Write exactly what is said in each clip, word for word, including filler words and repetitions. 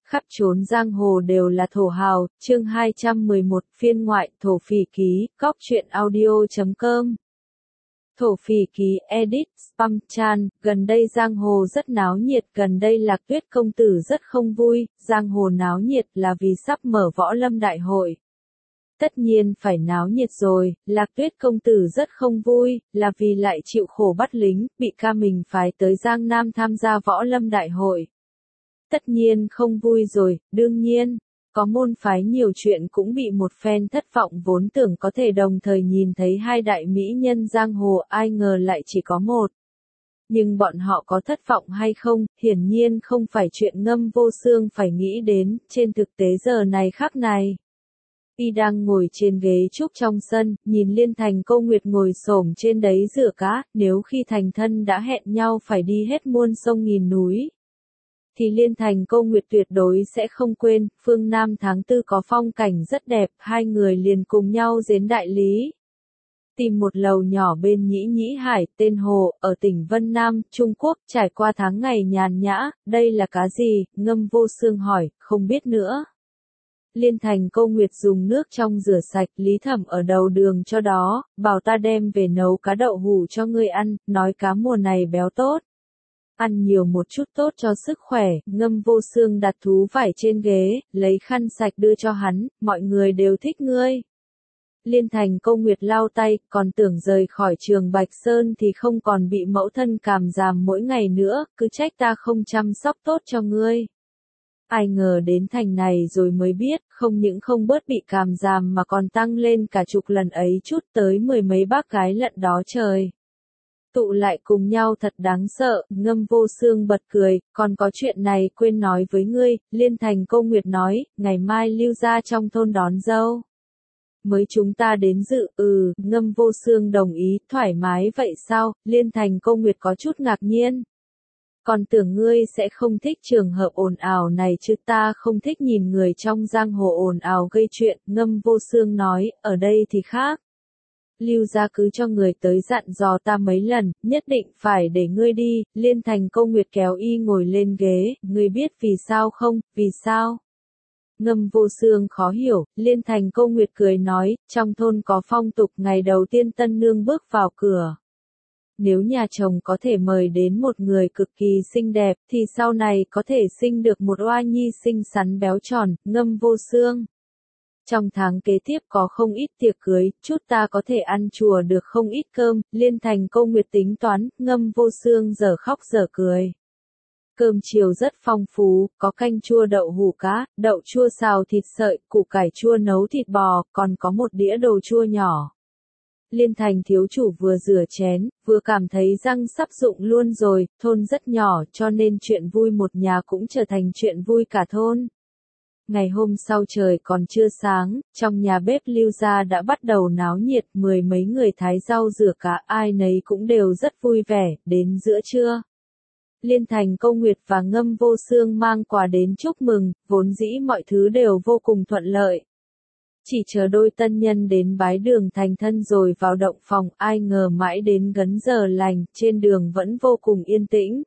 Khắp chốn giang hồ đều là thổ hào, chương hai trăm mười một, phiên ngoại, thổ phỉ ký, cóc truyện audio chấm com. Thổ phỉ ký, edit, spam chan, gần đây giang hồ rất náo nhiệt, gần đây Lạc Tuyết công tử rất không vui, giang hồ náo nhiệt là vì sắp mở võ lâm đại hội. Tất nhiên phải náo nhiệt rồi, Lạc Tuyết công tử rất không vui, là vì lại chịu khổ bắt lính, bị ca mình phái tới Giang Nam tham gia võ lâm đại hội. Tất nhiên không vui rồi, đương nhiên, có môn phái nhiều chuyện cũng bị một phen thất vọng vốn tưởng có thể đồng thời nhìn thấy hai đại mỹ nhân giang hồ, ai ngờ lại chỉ có một. Nhưng bọn họ có thất vọng hay không, hiển nhiên không phải chuyện Ngâm Vô Xương phải nghĩ đến, trên thực tế giờ này khắc này. Y đang ngồi trên ghế trúc trong sân, nhìn Liên Thành Câu Nguyệt ngồi xổm trên đấy rửa cá, nếu khi thành thân đã hẹn nhau phải đi hết muôn sông nghìn núi. Thì Liên Thành Câu Nguyệt tuyệt đối sẽ không quên, phương Nam tháng tư có phong cảnh rất đẹp, hai người liền cùng nhau đến đại lý. Tìm một lầu nhỏ bên Nhĩ Nhĩ Hải, tên Hồ, ở tỉnh Vân Nam, Trung Quốc, trải qua tháng ngày nhàn nhã, đây là cá gì, Ngâm Vô Xương hỏi, không biết nữa. Liên Thành Câu Nguyệt dùng nước trong rửa sạch, Lý Thẩm ở đầu đường cho đó, bảo ta đem về nấu cá đậu hủ cho ngươi ăn, nói cá mùa này béo tốt. Ăn nhiều một chút tốt cho sức khỏe, Ngâm Vô Xương đặt thú vải trên ghế, lấy khăn sạch đưa cho hắn, mọi người đều thích ngươi. Liên Thành Câu Nguyệt lau tay, còn tưởng rời khỏi trường Bạch Sơn thì không còn bị mẫu thân càm ràm mỗi ngày nữa, cứ trách ta không chăm sóc tốt cho ngươi. Ai ngờ đến thành này rồi mới biết, không những không bớt bị càm ràm mà còn tăng lên cả chục lần ấy chút tới mười mấy bác gái lận đó trời. Tụ lại cùng nhau thật đáng sợ, Ngâm Vô Xương bật cười, còn có chuyện này quên nói với ngươi, Liên Thành Câu Nguyệt nói, ngày mai lưu ra trong thôn đón dâu. Mới chúng ta đến dự, ừ, Ngâm Vô Xương đồng ý, thoải mái vậy sao, Liên Thành Câu Nguyệt có chút ngạc nhiên. Còn tưởng ngươi sẽ không thích trường hợp ồn ào này chứ, ta không thích nhìn người trong giang hồ ồn ào gây chuyện, Ngâm Vô Xương nói, ở đây thì khác. Lưu gia cứ cho người tới dặn dò ta mấy lần, nhất định phải để ngươi đi, Liên Thành Câu Nguyệt kéo y ngồi lên ghế, ngươi biết vì sao không, vì sao? Ngâm Vô Xương khó hiểu, Liên Thành Câu Nguyệt cười nói, trong thôn có phong tục ngày đầu tiên tân nương bước vào cửa. Nếu nhà chồng có thể mời đến một người cực kỳ xinh đẹp, thì sau này có thể sinh được một oa nhi xinh xắn béo tròn, Ngâm Vô Xương. Trong tháng kế tiếp có không ít tiệc cưới, chút ta có thể ăn chùa được không ít cơm, Liên Thành Câu Nguyệt tính toán, Ngâm Vô Xương giờ khóc giờ cười. Cơm chiều rất phong phú, có canh chua đậu hủ cá, đậu chua xào thịt sợi, củ cải chua nấu thịt bò, còn có một đĩa đồ chua nhỏ. Liên Thành thiếu chủ vừa rửa chén, vừa cảm thấy răng sắp rụng luôn rồi, thôn rất nhỏ cho nên chuyện vui một nhà cũng trở thành chuyện vui cả thôn. Ngày hôm sau trời còn chưa sáng, trong nhà bếp Lưu gia đã bắt đầu náo nhiệt, mười mấy người thái rau rửa cá, ai nấy cũng đều rất vui vẻ, đến giữa trưa. Liên Thành Câu Nguyệt và Ngâm Vô Xương mang quà đến chúc mừng, vốn dĩ mọi thứ đều vô cùng thuận lợi. Chỉ chờ đôi tân nhân đến bái đường thành thân rồi vào động phòng, ai ngờ mãi đến gần giờ lành, trên đường vẫn vô cùng yên tĩnh.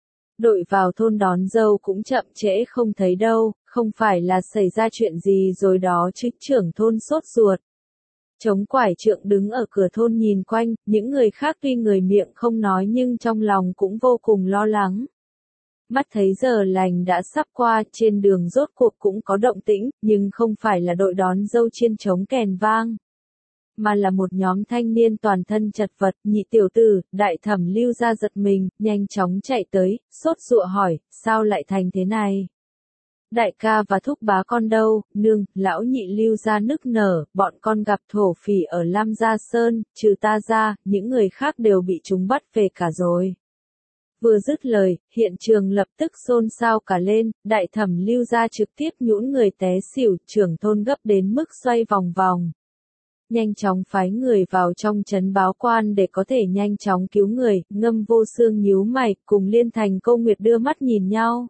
Đội vào thôn đón dâu cũng chậm trễ không thấy đâu, không phải là xảy ra chuyện gì rồi đó chứ, trưởng thôn sốt ruột. Chống quải trượng đứng ở cửa thôn nhìn quanh, những người khác tuy người miệng không nói nhưng trong lòng cũng vô cùng lo lắng. Mắt thấy giờ lành đã sắp qua, trên đường rốt cuộc cũng có động tĩnh, nhưng không phải là đội đón dâu chiên trống kèn vang. Mà là một nhóm thanh niên toàn thân chật vật, nhị tiểu tử, đại thẩm Lưu gia giật mình, nhanh chóng chạy tới, sốt ruột hỏi, sao lại thành thế này? Đại ca và thúc bá con đâu, nương, lão nhị Lưu gia nức nở, bọn con gặp thổ phỉ ở Lam Gia Sơn, trừ ta ra, những người khác đều bị chúng bắt về cả rồi. Vừa dứt lời, hiện trường lập tức xôn xao cả lên, đại thẩm Lưu gia trực tiếp nhũn người té xỉu, trưởng thôn gấp đến mức xoay vòng vòng. Nhanh chóng phái người vào trong trấn báo quan để có thể nhanh chóng cứu người, Ngâm Vô Xương nhíu mày, cùng Liên Thành Câu Nguyệt đưa mắt nhìn nhau.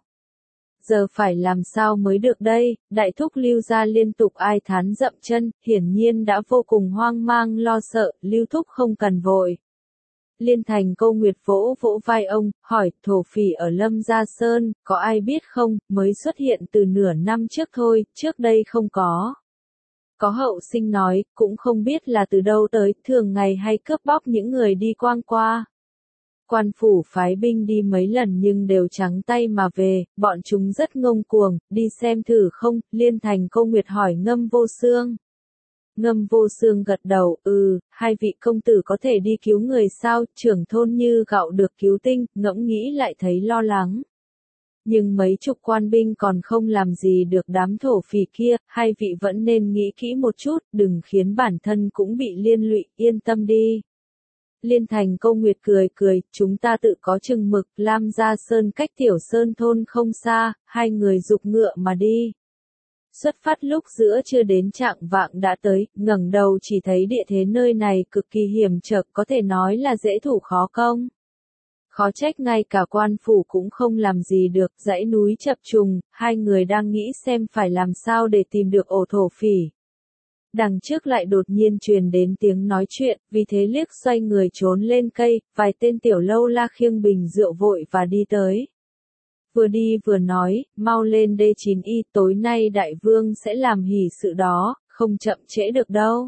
Giờ phải làm sao mới được đây, đại thúc Lưu gia liên tục ai thán dậm chân, hiển nhiên đã vô cùng hoang mang lo sợ, Lưu thúc không cần vội. Liên Thành Câu Nguyệt vỗ vỗ vai ông, hỏi, thổ phỉ ở Lâm Gia Sơn, có ai biết không, mới xuất hiện từ nửa năm trước thôi, trước đây không có. Có hậu sinh nói, cũng không biết là từ đâu tới, thường ngày hay cướp bóc những người đi quang qua. Quan phủ phái binh đi mấy lần nhưng đều trắng tay mà về, bọn chúng rất ngông cuồng, đi xem thử không, Liên Thành Câu Nguyệt hỏi Ngâm Vô Xương. Ngâm Vô Xương gật đầu, ừ, hai vị công tử có thể đi cứu người sao, trưởng thôn như gạo được cứu tinh, ngẫm nghĩ lại thấy lo lắng. Nhưng mấy chục quan binh còn không làm gì được đám thổ phỉ kia, hai vị vẫn nên nghĩ kỹ một chút, đừng khiến bản thân cũng bị liên lụy, yên tâm đi. Liên Thành Câu Nguyệt cười cười, chúng ta tự có chừng mực, Lam Gia Sơn cách Tiểu Sơn thôn không xa, hai người giục ngựa mà đi. Xuất phát lúc giữa chưa đến trạng vạng đã tới, ngẩng đầu chỉ thấy địa thế nơi này cực kỳ hiểm trở, có thể nói là dễ thủ khó công. Khó trách ngay cả quan phủ cũng không làm gì được, dãy núi chập trùng, hai người đang nghĩ xem phải làm sao để tìm được ổ thổ phỉ. Đằng trước lại đột nhiên truyền đến tiếng nói chuyện, vì thế liếc xoay người trốn lên cây, vài tên tiểu lâu la khiêng bình rượu vội và đi tới. Vừa đi vừa nói, mau lên đê chín y, tối nay đại vương sẽ làm hỷ sự đó, không chậm trễ được đâu.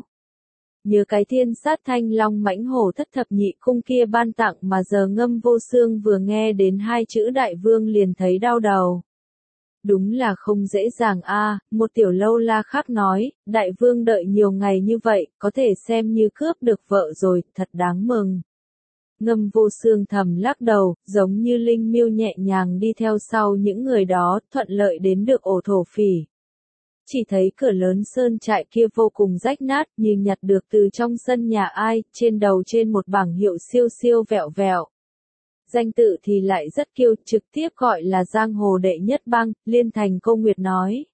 Nhớ cái thiên sát thanh long mãnh hổ thất thập nhị cung kia ban tặng mà giờ Ngâm Vô Xương vừa nghe đến hai chữ đại vương liền thấy đau đầu. Đúng là không dễ dàng a, à, một tiểu lâu la khác nói, đại vương đợi nhiều ngày như vậy, có thể xem như cướp được vợ rồi, thật đáng mừng. Ngâm Vô Xương thầm lắc đầu, giống như linh miêu nhẹ nhàng đi theo sau những người đó, thuận lợi đến được ổ thổ phỉ. Chỉ thấy cửa lớn sơn trại kia vô cùng rách nát, như nhặt được từ trong sân nhà ai, trên đầu trên một bảng hiệu siêu siêu vẹo vẹo. Danh tự thì lại rất kiêu, trực tiếp gọi là giang hồ đệ nhất bang, Liên Thành Câu Nguyệt nói.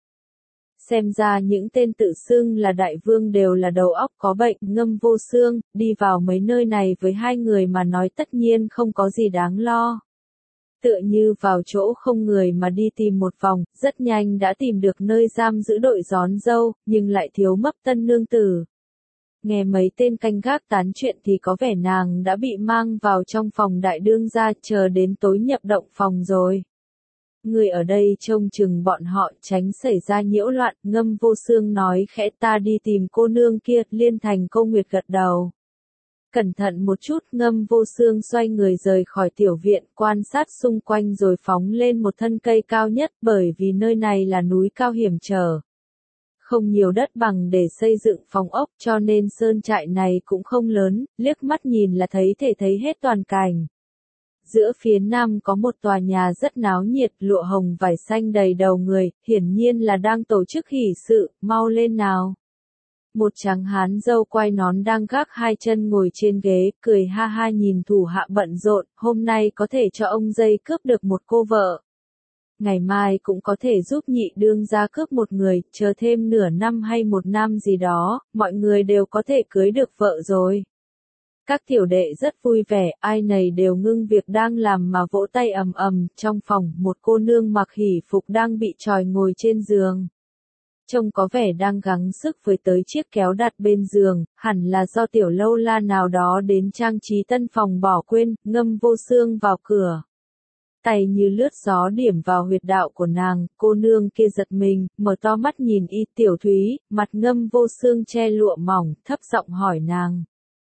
Xem ra những tên tự xưng là đại vương đều là đầu óc có bệnh, Ngâm Vô Xương, đi vào mấy nơi này với hai người mà nói tất nhiên không có gì đáng lo. Tựa như vào chỗ không người mà đi tìm một vòng, rất nhanh đã tìm được nơi giam giữ đội gión dâu, nhưng lại thiếu mất tân nương tử. Nghe mấy tên canh gác tán chuyện thì có vẻ nàng đã bị mang vào trong phòng đại đương gia, chờ đến tối nhập động phòng rồi. Người ở đây trông chừng bọn họ tránh xảy ra nhiễu loạn, Ngâm Vô Xương nói khẽ, ta đi tìm cô nương kia, Liên Thành Câu Nguyệt gật đầu. Cẩn thận một chút, Ngâm Vô Xương xoay người rời khỏi tiểu viện, quan sát xung quanh rồi phóng lên một thân cây cao nhất, bởi vì nơi này là núi cao hiểm trở. Không nhiều đất bằng để xây dựng phòng ốc cho nên sơn trại này cũng không lớn, liếc mắt nhìn là thấy thể thấy hết toàn cảnh. Giữa phía nam có một tòa nhà rất náo nhiệt, lụa hồng vải xanh đầy đầu người, hiển nhiên là đang tổ chức hỷ sự, mau lên nào. Một tráng hán râu quai nón đang gác hai chân ngồi trên ghế, cười ha ha nhìn thủ hạ bận rộn, hôm nay có thể cho ông dây cướp được một cô vợ. Ngày mai cũng có thể giúp nhị đương gia cướp một người, chờ thêm nửa năm hay một năm gì đó, mọi người đều có thể cưới được vợ rồi. Các tiểu đệ rất vui vẻ, ai nấy đều ngưng việc đang làm mà vỗ tay ầm ầm, trong phòng, một cô nương mặc hỷ phục đang bị tròi ngồi trên giường. Trông có vẻ đang gắng sức với tới chiếc kéo đặt bên giường, hẳn là do tiểu lâu la nào đó đến trang trí tân phòng bỏ quên, Ngâm Vô Xương vào cửa. Tay như lướt gió điểm vào huyệt đạo của nàng, cô nương kia giật mình, mở to mắt nhìn y Tiểu Thúy, mặt Ngâm Vô Xương che lụa mỏng, thấp giọng hỏi nàng.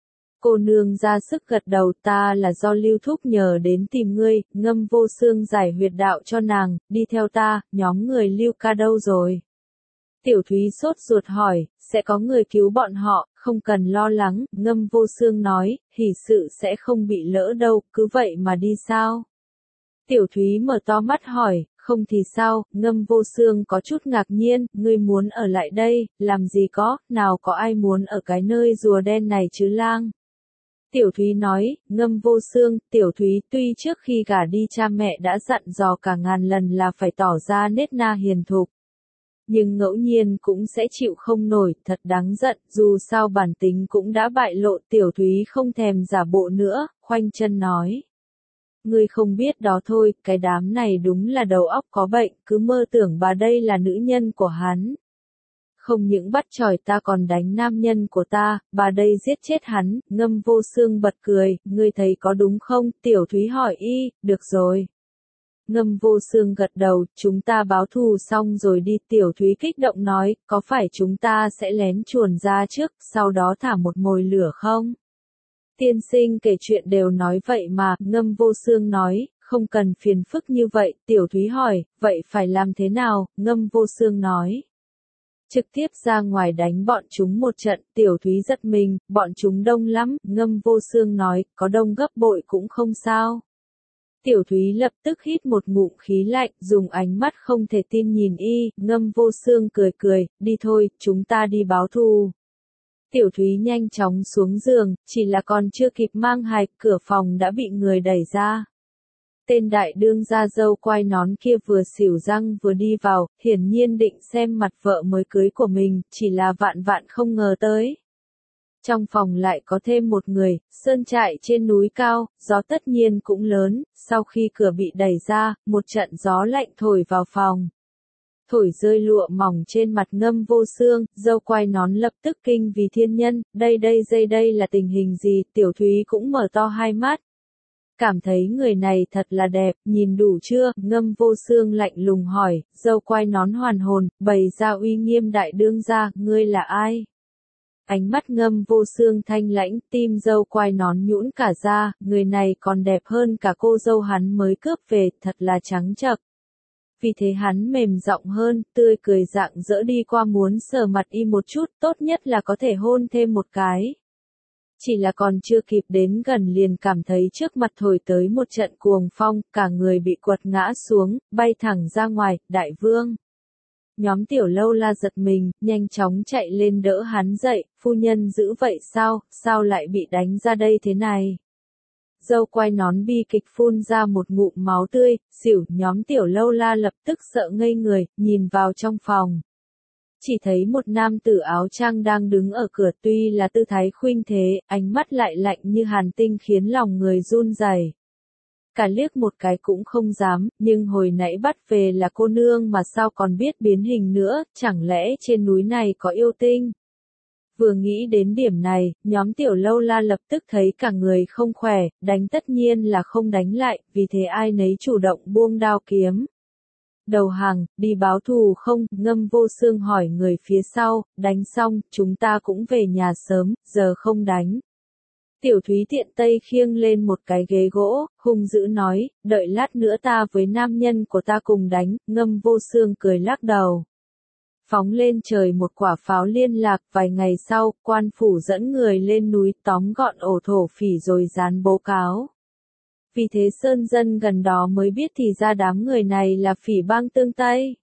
Cô nương ra sức gật đầu, ta là do Lưu Thúc nhờ đến tìm ngươi, Ngâm Vô Xương giải huyệt đạo cho nàng, đi theo ta, nhóm người Lưu ca đâu rồi? Tiểu Thúy sốt ruột hỏi, sẽ có người cứu bọn họ, không cần lo lắng, Ngâm Vô Xương nói, hỷ sự sẽ không bị lỡ đâu, cứ vậy mà đi sao? Tiểu Thúy mở to mắt hỏi, không thì sao, Ngâm Vô Xương có chút ngạc nhiên, ngươi muốn ở lại đây, làm gì có, nào có ai muốn ở cái nơi rùa đen này chứ lang. Tiểu Thúy nói, Ngâm Vô Xương, Tiểu Thúy tuy trước khi gả đi cha mẹ đã dặn dò cả ngàn lần là phải tỏ ra nết na hiền thục. Nhưng ngẫu nhiên cũng sẽ chịu không nổi, thật đáng giận, dù sao bản tính cũng đã bại lộ. Tiểu Thúy không thèm giả bộ nữa, khoanh chân nói. Ngươi không biết đó thôi, cái đám này đúng là đầu óc có bệnh, cứ mơ tưởng bà đây là nữ nhân của hắn. không những bắt chỏi ta còn đánh nam nhân của ta, bà đây giết chết hắn, Ngâm Vô Xương bật cười, ngươi thấy có đúng không, Tiểu Thúy hỏi y, được rồi. Ngâm Vô Xương gật đầu, chúng ta báo thù xong rồi đi, Tiểu Thúy kích động nói, có phải chúng ta sẽ lén chuồn ra trước, sau đó thả một mồi lửa không? Tiên sinh kể chuyện đều nói vậy mà, Ngâm Vô Xương nói, không cần phiền phức như vậy, Tiểu Thúy hỏi, vậy phải làm thế nào, Ngâm Vô Xương nói. Trực tiếp ra ngoài đánh bọn chúng một trận, Tiểu Thúy giật mình, bọn chúng đông lắm, Ngâm Vô Xương nói, có đông gấp bội cũng không sao. Tiểu Thúy lập tức hít một ngụm khí lạnh, dùng ánh mắt không thể tin nhìn y, Ngâm Vô Xương cười cười, đi thôi, chúng ta đi báo thù. Tiểu Thúy nhanh chóng xuống giường, chỉ là còn chưa kịp mang hài, cửa phòng đã bị người đẩy ra. Tên đại đương gia dâu quai nón kia vừa xỉu răng vừa đi vào, hiển nhiên định xem mặt vợ mới cưới của mình, chỉ là vạn vạn không ngờ tới. Trong phòng lại có thêm một người, sơn trại trên núi cao, gió tất nhiên cũng lớn, sau khi cửa bị đẩy ra, một trận gió lạnh thổi vào phòng. Thổi rơi lụa mỏng trên mặt Ngâm Vô Xương, dâu quai nón lập tức kinh vì thiên nhân, đây đây dây đây là tình hình gì, Tiểu Thúy cũng mở to hai mắt. Cảm thấy người này thật là đẹp, nhìn đủ chưa, Ngâm Vô Xương lạnh lùng hỏi, dâu quai nón hoàn hồn, bày ra uy nghiêm đại đương gia, ngươi là ai? Ánh mắt Ngâm Vô Xương thanh lãnh, tim dâu quai nón nhũn cả ra, người này còn đẹp hơn cả cô dâu hắn mới cướp về, thật là trắng trợn. Vì thế hắn mềm giọng hơn, tươi cười rạng rỡ đi qua muốn sờ mặt y một chút, tốt nhất là có thể hôn thêm một cái. Chỉ là còn chưa kịp đến gần liền cảm thấy trước mặt thổi tới một trận cuồng phong, cả người bị quật ngã xuống, bay thẳng ra ngoài, đại vương. Nhóm Tiểu Lâu La giật mình, nhanh chóng chạy lên đỡ hắn dậy, phu nhân giữ vậy sao, sao lại bị đánh ra đây thế này? Dâu quai nón bi kịch phun ra một ngụm máu tươi, xỉu, nhóm Tiểu Lâu La lập tức sợ ngây người, nhìn vào trong phòng. Chỉ thấy một nam tử áo trang đang đứng ở cửa, tuy là tư thái khuynh thế, ánh mắt lại lạnh như hàn tinh khiến lòng người run rẩy. Cả liếc một cái cũng không dám, nhưng hồi nãy bắt về là cô nương mà sao còn biết biến hình nữa, chẳng lẽ trên núi này có yêu tinh? Vừa nghĩ đến điểm này, nhóm Tiểu Lâu La lập tức thấy cả người không khỏe, đánh tất nhiên là không đánh lại, vì thế ai nấy chủ động buông đao kiếm. Đầu hàng, đi báo thù không, Ngâm Vô Xương hỏi người phía sau, đánh xong, chúng ta cũng về nhà sớm, giờ không đánh. Tiểu Thúy tiện tay khiêng lên một cái ghế gỗ, hung dữ nói, đợi lát nữa ta với nam nhân của ta cùng đánh, Ngâm Vô Xương cười lắc đầu. Phóng lên trời một quả pháo liên lạc, vài ngày sau, quan phủ dẫn người lên núi tóm gọn ổ thổ phỉ rồi dán bố cáo. Vì thế sơn dân gần đó mới biết thì ra đám người này là phỉ bang Tương Tây.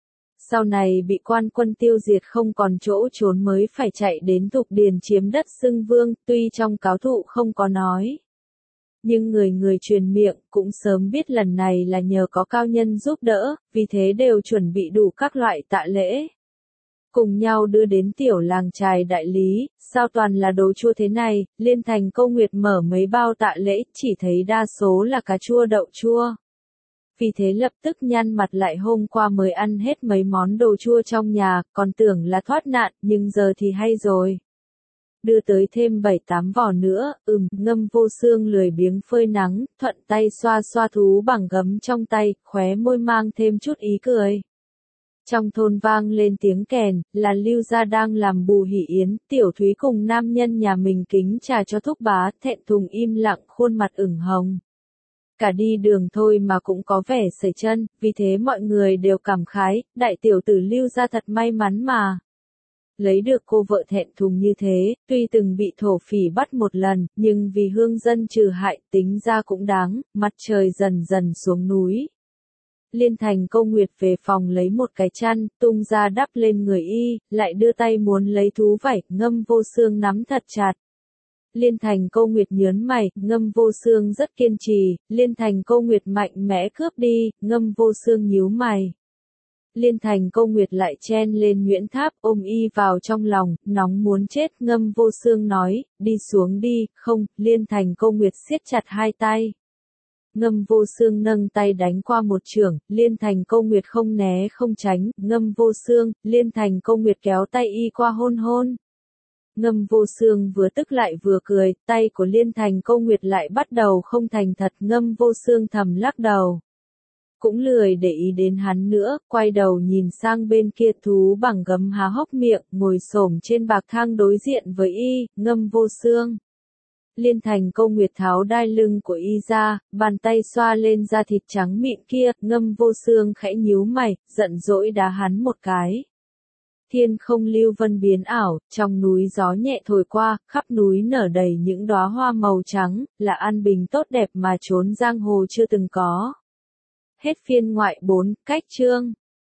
Sau này bị quan quân tiêu diệt không còn chỗ trốn mới phải chạy đến Thục Điền chiếm đất xưng vương, tuy trong cáo thụ không có nói. Nhưng người người truyền miệng cũng sớm biết lần này là nhờ có cao nhân giúp đỡ, vì thế đều chuẩn bị đủ các loại tạ lễ. Cùng nhau đưa đến tiểu làng trài đại lý, sao toàn là đồ chua thế này, Liên Thành Câu Nguyệt mở mấy bao tạ lễ, chỉ thấy đa số là cà chua đậu chua. Vì thế lập tức nhăn mặt lại hôm qua mới ăn hết mấy món đồ chua trong nhà, còn tưởng là thoát nạn, nhưng giờ thì hay rồi. Đưa tới thêm bảy tám vỏ nữa, ừm, Ngâm Vô Xương lười biếng phơi nắng, thuận tay xoa xoa thú bằng gấm trong tay, khóe môi mang thêm chút ý cười. Trong thôn vang lên tiếng kèn, là Lưu gia đang làm bù hỷ yến, Tiểu Thúy cùng nam nhân nhà mình kính trà cho thúc bá, thẹn thùng im lặng, khuôn mặt ửng hồng. Cả đi đường thôi mà cũng có vẻ sẩy chân, vì thế mọi người đều cảm khái, đại tiểu tử Lưu gia thật may mắn mà. Lấy được cô vợ thẹn thùng như thế, tuy từng bị thổ phỉ bắt một lần, nhưng vì hương dân trừ hại, tính ra cũng đáng, mặt trời dần dần xuống núi. Liên Thành Câu Nguyệt về phòng lấy một cái chăn, tung ra đắp lên người y, lại đưa tay muốn lấy thú vảy, Ngâm Vô Xương nắm thật chặt. Liên Thành Câu Nguyệt nhớn mày, Ngâm Vô Xương rất kiên trì, Liên Thành Câu Nguyệt mạnh mẽ cướp đi, Ngâm Vô Xương nhíu mày. Liên Thành Câu Nguyệt lại chen lên Nguyễn Tháp, ôm y vào trong lòng, nóng muốn chết, Ngâm Vô Xương nói, đi xuống đi, không, Liên Thành Câu Nguyệt siết chặt hai tay. Ngâm Vô Xương nâng tay đánh qua một chưởng, Liên Thành Câu Nguyệt không né không tránh, Ngâm Vô Xương, Liên Thành Câu Nguyệt kéo tay y qua hôn hôn. Ngâm Vô Xương vừa tức lại vừa cười, tay của Liên Thành Câu Nguyệt lại bắt đầu không thành thật, Ngâm Vô Xương thầm lắc đầu. Cũng lười để ý đến hắn nữa, quay đầu nhìn sang bên kia, thú bằng gấm há hốc miệng, ngồi xổm trên bạc thang đối diện với y, Ngâm Vô Xương. Liên Thành Câu Nguyệt tháo đai lưng của y ra, bàn tay xoa lên da thịt trắng mịn kia, Ngâm Vô Xương khẽ nhíu mày, giận dỗi đá hắn một cái. Thiên không lưu vân biến ảo, trong núi gió nhẹ thổi qua, khắp núi nở đầy những đóa hoa màu trắng, là an bình tốt đẹp mà chốn giang hồ chưa từng có. Hết phiên ngoại bốn, cách chương.